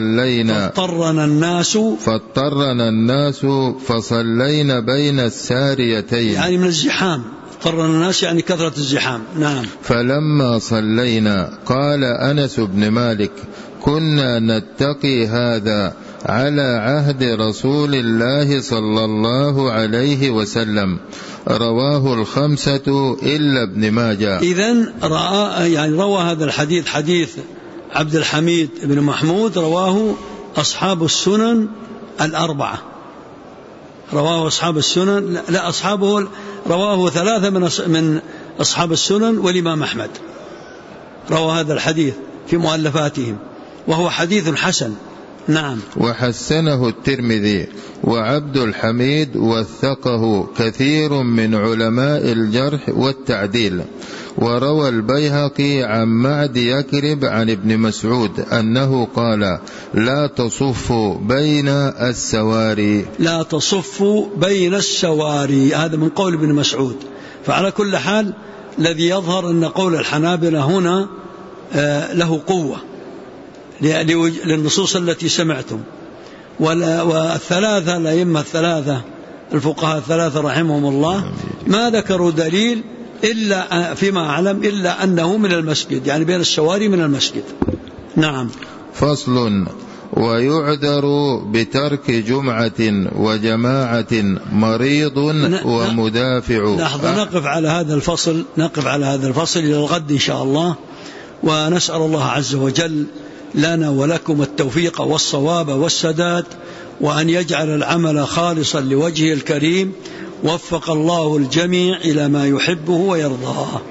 فصلينا بين الساريتين، يعني من الزحام. اضطرنا الناس يعني كثرة الزحام. نعم. فلما صلينا قال أنس بن مالك كنا نتقي هذا على عهد رسول الله صلى الله عليه وسلم. رواه الخمسة إلا ابن ماجه. إذن روى هذا الحديث، حديث عبد الحميد بن محمود، رواه أصحاب السنن الأربعة. رواه أصحاب السنن، لا أصحابه رواه ثلاثة من أصحاب السنن والإمام أحمد روى هذا الحديث في مؤلفاتهم، وهو حديث حسن. نعم. وحسنه الترمذي وعبد الحميد وثقه كثير من علماء الجرح والتعديل. وروى البيهقي عن معد يكرب عن ابن مسعود أنه قال لا تصفوا بين السواري. لا تصفوا بين السواري، هذا من قول ابن مسعود. فعلى كل حال الذي يظهر أن قول الحنابلة هنا له قوة للنصوص التي سمعتم. والثلاثة الأئمة الثلاثة الفقهاء الثلاثة رحمهم الله ما ذكروا دليل إلا فيما أعلم إلا أنه من المسجد، يعني بين السواري من المسجد. نعم. فصل. ويعذر بترك جمعة وجماعة مريض ومدافع. لحظة، نقف على هذا الفصل إلى الغد إن شاء الله، ونسأل الله عز وجل لنا ولكم التوفيق والصواب والسداد، وأن يجعل العمل خالصا لوجهه الكريم. وفق الله الجميع إلى ما يحبه ويرضاه.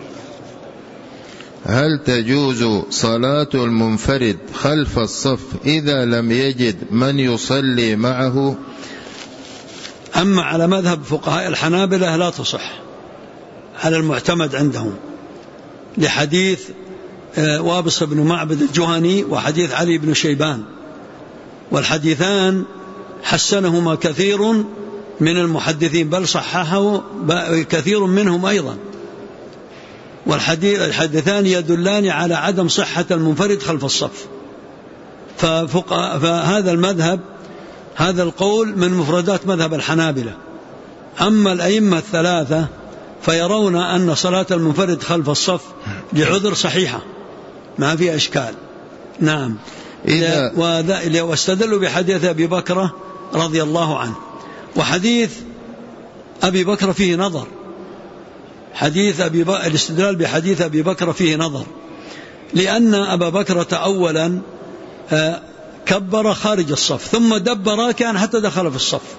هل تجوز صلاة المنفرد خلف الصف إذا لم يجد من يصلي معه؟ أما على مذهب فقهاء الحنابلة لا تصح على المعتمد عندهم، لحديث وابص بن معبد الجهني وحديث علي بن شيبان، والحديثان حسنهما كثير من المحدثين، بل صححه كثير منهم أيضا. والحديثان يدلان على عدم صحة المنفرد خلف الصف. فهذا المذهب، هذا القول من مفردات مذهب الحنابلة. أما الأئمة الثلاثة فيرون أن صلاة المنفرد خلف الصف لعذر صحيحة ما في أشكال. نعم. واستدلوا بحديث أبي بكر رضي الله عنه. وحديث أبي بكر فيه نظر، الاستدلال بحديث أبي بكر فيه نظر، لأن أبا بكر أولا كبر خارج الصف ثم دب راكعا حتى دخل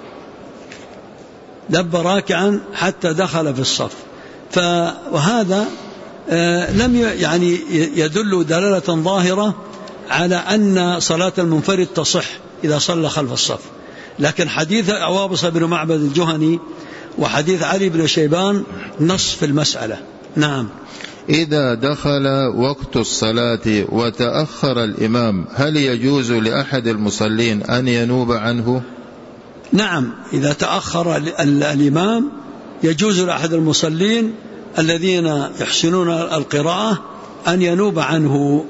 في الصف. وهذا لم يدل دلالة ظاهرة على أن صلاة المنفرد تصح إذا صلى خلف الصف. لكن حديث وابص بن معبد الجهني وحديث علي بن شيبان نص في المسألة. نعم. إذا دخل وقت الصلاة وتأخر الإمام هل يجوز لأحد المصلين أن ينوب عنه؟ نعم، إذا تأخر الإمام يجوز لأحد المصلين الذين يحسنون القراءة أن ينوب عنه،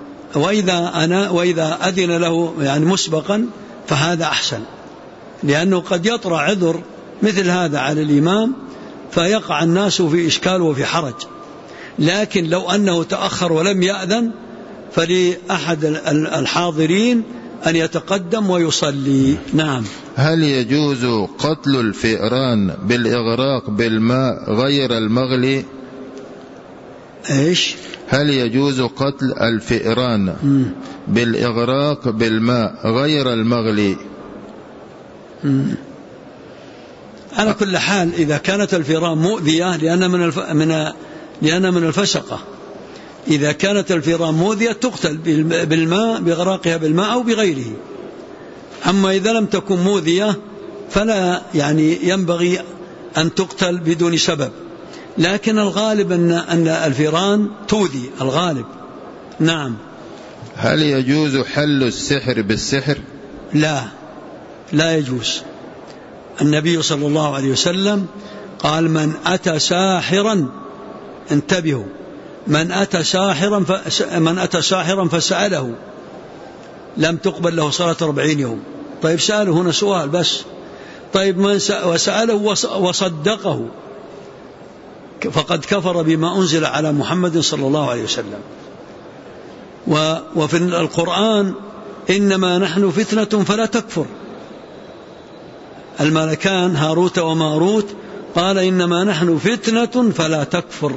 وإذا أذن له مسبقا فهذا أحسن، لأنه قد يطرأ عذر مثل هذا على الإمام فيقع الناس في إشكال وفي حرج. لكن لو أنه تأخر ولم يأذن فلأحد الحاضرين أن يتقدم ويصلي. نعم. هل يجوز قتل الفئران بالإغراق بالماء غير المغلي؟ إيش؟ هل يجوز قتل الفئران بالإغراق بالماء غير المغلي؟ على كل حال إذا كانت الفيران مؤذية لأن من الفسقة، إذا كانت الفيران مؤذية تقتل بالماء، بغراقها بالماء أو بغيره. أما إذا لم تكن مؤذية فلا ينبغي أن تقتل بدون سبب، لكن الغالب أن الفيران تؤذي الغالب. نعم. هل يجوز حل السحر بالسحر؟ لا يجوز. النبي صلى الله عليه وسلم قال: من أتى ساحرا، انتبهوا، من أتى ساحرا فسأله لم تقبل له صلاة 40 يوم. طيب سأله هنا سؤال بس. طيب من وسأله وصدقه فقد كفر بما أنزل على محمد صلى الله عليه وسلم. وفي القرآن: إنما نحن فتنة فلا تكفر. الملكان هاروت وماروت قال: إنما نحن فتنة فلا تكفر.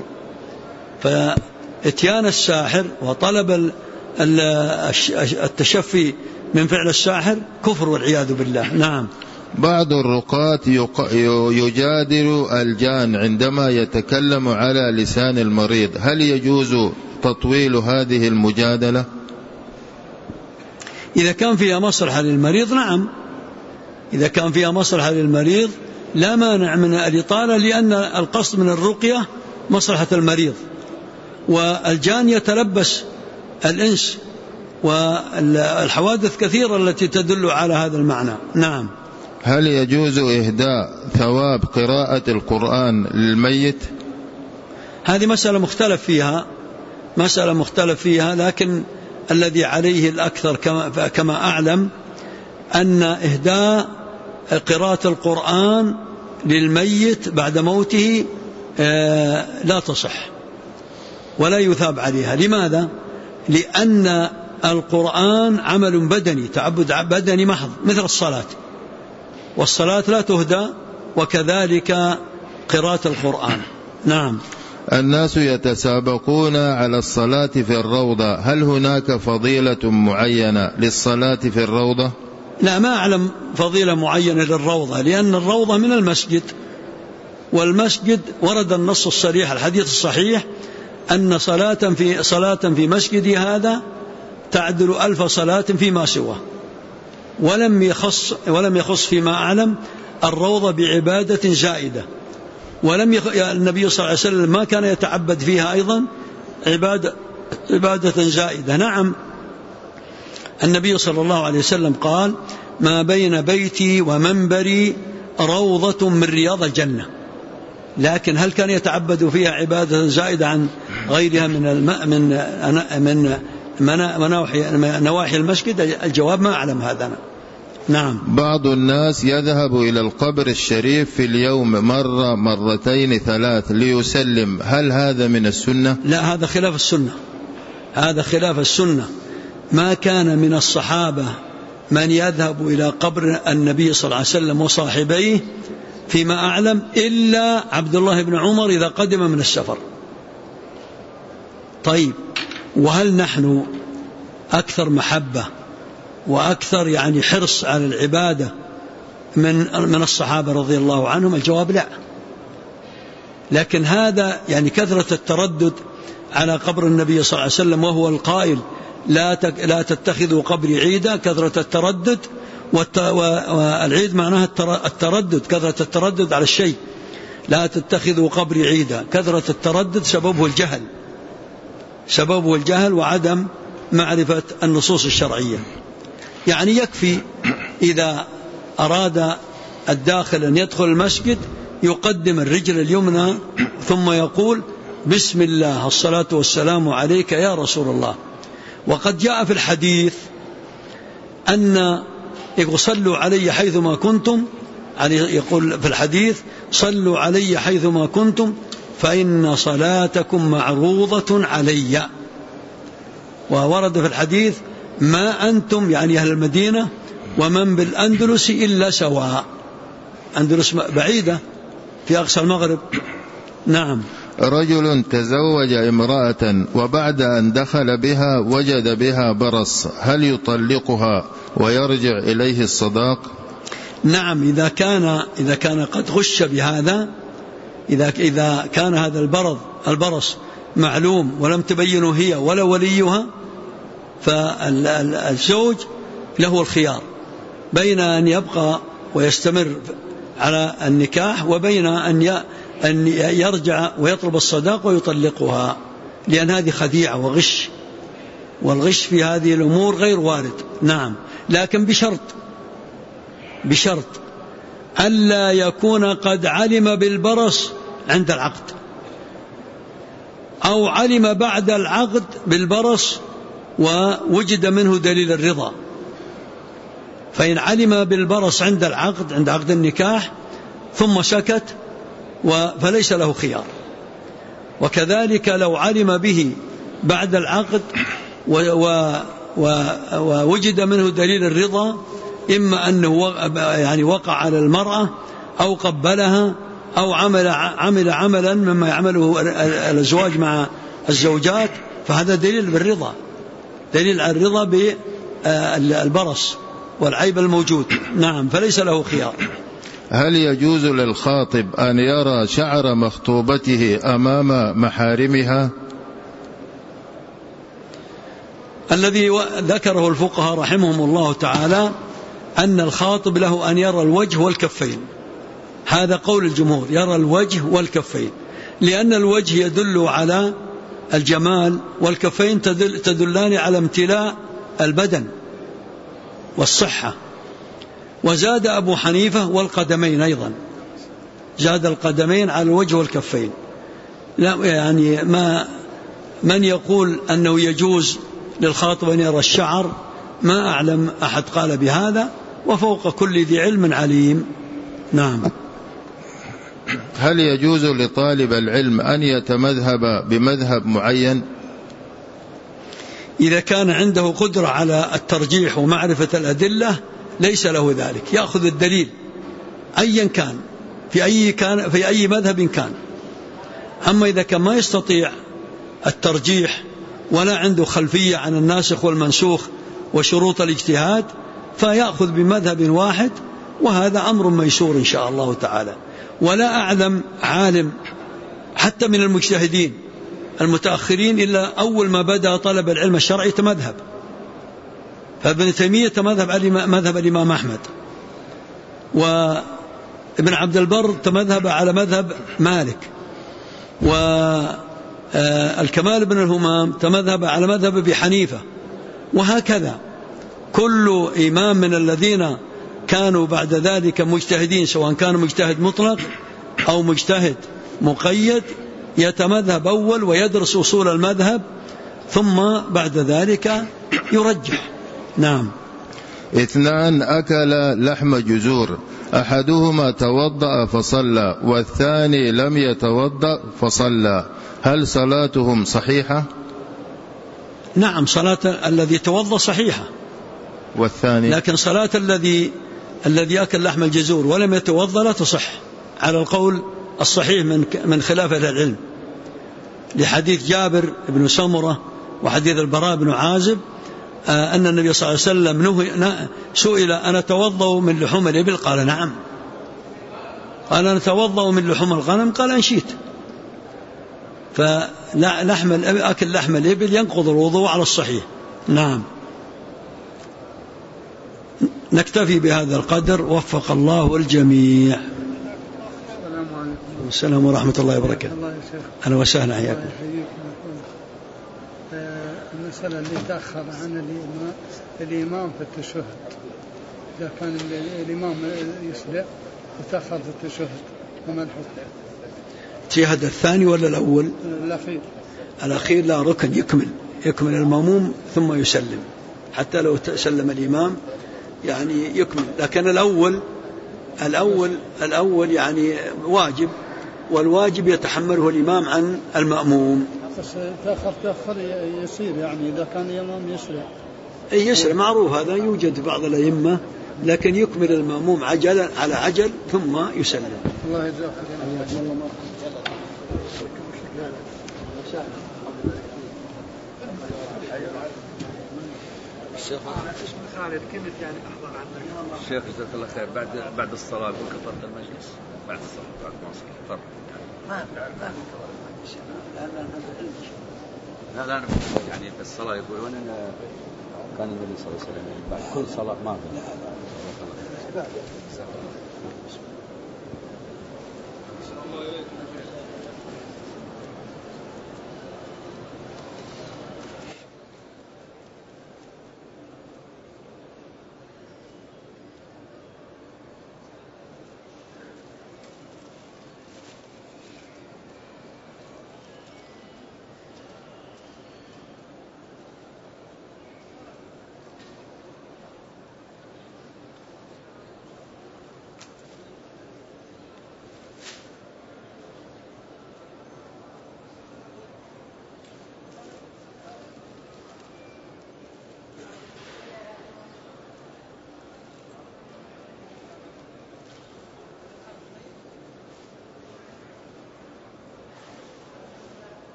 فإتيان الساحر وطلب التشفي من فعل الساحر كفر والعياذ بالله. نعم. بعض الرقاة يجادل الجان عندما يتكلم على لسان المريض، هل يجوز تطويل هذه المجادلة؟ إذا كان فيها مصلحة للمريض نعم، إذا كان فيها مصلحة للمريض لا مانع من الإطالة، لأن القصد من الرقية مصلحة المريض، والجان يتلبس الإنس، والحوادث كثيرة التي تدل على هذا المعنى. نعم. هل يجوز إهداء ثواب قراءة القرآن للميت؟ هذه مسألة مختلف فيها، لكن الذي عليه الأكثر كما أعلم أن إهداء قراءة القرآن للميت بعد موته لا تصح ولا يثاب عليها. لماذا؟ لأن القرآن عمل بدني، تعبد بدني محض، مثل الصلاة، والصلاة لا تهدى، وكذلك قراءة القرآن. نعم. الناس يتسابقون على الصلاة في الروضة، هل هناك فضيلة معينة للصلاة في الروضة؟ لا، ما أعلم فضيلة معينة للروضة، لأن الروضة من المسجد، والمسجد ورد النص الصريح الحديث الصحيح أن صلاة في مسجدي هذا تعدل 1000 صلاة فيما سواه، ولم يخص فيما أعلم الروضة بعبادة زائدة، النبي صلى الله عليه وسلم ما كان يتعبد فيها أيضا عبادة زائدة. نعم، النبي صلى الله عليه وسلم قال: ما بين بيتي ومنبري روضة من رياض الجنة. لكن هل كان يتعبد فيها عبادة زائدة عن غيرها من نواحي المسجد؟ الجواب ما أعلم هذا. نعم. بعض الناس يذهب إلى القبر الشريف في اليوم مرة، مرتين، 3 ليسلم، هل هذا من السنة؟ لا، هذا خلاف السنة. ما كان من الصحابة من يذهب إلى قبر النبي صلى الله عليه وسلم وصاحبيه فيما أعلم إلا عبد الله بن عمر إذا قدم من السفر. طيب، وهل نحن أكثر محبة وأكثر حرص على العبادة من الصحابة رضي الله عنهم؟ الجواب لا. لكن هذا كثرة التردد على قبر النبي صلى الله عليه وسلم، وهو القائل: لا تتخذوا قبري عيدا، كثرة التردد، والعيد معناها التردد، كثرة التردد على الشيء. لا تتخذوا قبري عيدا، كثرة التردد سببه الجهل وعدم معرفة النصوص الشرعية. يكفي إذا أراد الداخل أن يدخل المسجد يقدم الرجل اليمنى ثم يقول: بسم الله، الصلاة والسلام عليك يا رسول الله. وقد جاء في الحديث أن صلوا علي حيثما كنتم، يقول في الحديث: صلوا علي حيثما كنتم فإن صلاتكم معروضة علي. وورد في الحديث: ما أنتم أهل المدينة ومن بالأندلس إلا سواء. أندلس بعيدة في أقصى المغرب. نعم. رجل تزوج امرأة وبعد أن دخل بها وجد بها برص، هل يطلقها ويرجع إليه الصداق؟ نعم، إذا كان قد غش بهذا، إذا كان هذا البرص معلوم ولم تبينه هي ولا وليها، فالزوج له الخيار بين أن يبقى ويستمر على النكاح وبين أن يرجع ويطلب الصداق ويطلقها، لأن هذه خديعة وغش، والغش في هذه الأمور غير وارد. نعم، لكن بشرط ألا يكون قد علم بالبرص عند العقد، أو علم بعد العقد بالبرص ووجد منه دليل الرضا. فإن علم بالبرص عند العقد، عند عقد النكاح، ثم سكت فليس له خيار. وكذلك لو علم به بعد العقد ووجد منه دليل الرضا، إما أنه يعني وقع على المرأة أو قبلها أو عمل عملا مما يعمله الأزواج مع الزوجات، فهذا دليل بالرضا، دليل على الرضا بالبرص والعيب الموجود. نعم، فليس له خيار. هل يجوز للخاطب أن يرى شعر مخطوبته أمام محارمها؟ الذي ذكره الفقهاء رحمهم الله تعالى أن الخاطب له أن يرى الوجه والكفين، هذا قول الجمهور، يرى الوجه والكفين، لأن الوجه يدل على الجمال، والكفين تدلان على امتلاء البدن والصحة. وزاد أبو حنيفة والقدمين أيضا، زاد القدمين على الوجه والكفين. لا يعني من يقول أنه يجوز للخاطب أن يرى الشعر، ما أعلم أحد قال بهذا، وفوق كل ذي علم عليم. نعم. هل يجوز لطالب العلم أن يتمذهب بمذهب معين؟ إذا كان عنده قدرة على الترجيح ومعرفة الأدلة ليس له ذلك، يأخذ الدليل أيا كان في أي مذهب كان. أما إذا كان ما يستطيع الترجيح ولا عنده خلفية عن الناسخ والمنسوخ وشروط الاجتهاد، فيأخذ بمذهب واحد، وهذا أمر ميسور إن شاء الله تعالى. ولا أعلم عالم حتى من المجتهدين المتأخرين إلا أول ما بدأ طلب العلم الشرعي تمذهب، فابن تيمية تمذهب على مذهب الإمام أحمد، وابن عبد البر تمذهب على مذهب مالك، والكمال بن الهمام تمذهب على مذهب أبي حنيفة، وهكذا كل إمام من الذين كانوا بعد ذلك مجتهدين، سواء كان مجتهد مطلق أو مجتهد مقيد، يتمذهب أول ويدرس أصول المذهب، ثم بعد ذلك يرجح. نعم. 2 أكل لحم جزور، أحدهما توضأ فصلى والثاني لم يتوضأ فصلى، هل صلاتهم صحيحة؟ نعم، صلاة الذي توضأ صحيحة، والثاني لكن صلاة الذي أكل لحم الجزور ولم يتوضأ لا تصح على القول الصحيح من خلاف أهل العلم، لحديث جابر بن سمرة وحديث البراء بن عازب أن النبي صلى الله عليه وسلم سئل أنا توضأ من لحوم الإبل؟ قال نعم. قال أنا توضأ من لحوم الغنم؟ قال إن شئت. أكل لحم الإبل ينقض الوضوء على الصحيح. نعم. نكتفي بهذا القدر، وفق الله الجميع. السلام ورحمة الله وبركاته. أهلا وسهلا، حياكم. المسألة اللي تأخر عن الإمام في التشهد، إذا كان الإمام يسرع وتأخر في التشهد فما الحكم؟ التشهد الثاني ولا الأول؟ الأخير لا، ركن يكمل المأموم ثم يسلم، حتى لو سلم الإمام يعني يكمل، لكن الأول يعني واجب، والواجب يتحمله الإمام عن المأموم. بس تأخر يصير، يعني إذا كان الإمام يسرع يسرع معروف، هذا يوجد في بعض الأئمة، لكن يكمل المأموم عجلا على عجل ثم يسلم. الله يجزاك خير. الشيخ خالد كنت يعني أحضر عندك الشيخ جزاك الله خير بعد الصلاة يقول كفرت المجلس بعد الصلاة بعد ما أصلي فرق ما لا يعني في الصلاة يقولون أن كان النبي صلى الله عليه وسلم بعد كل صلاة ما في.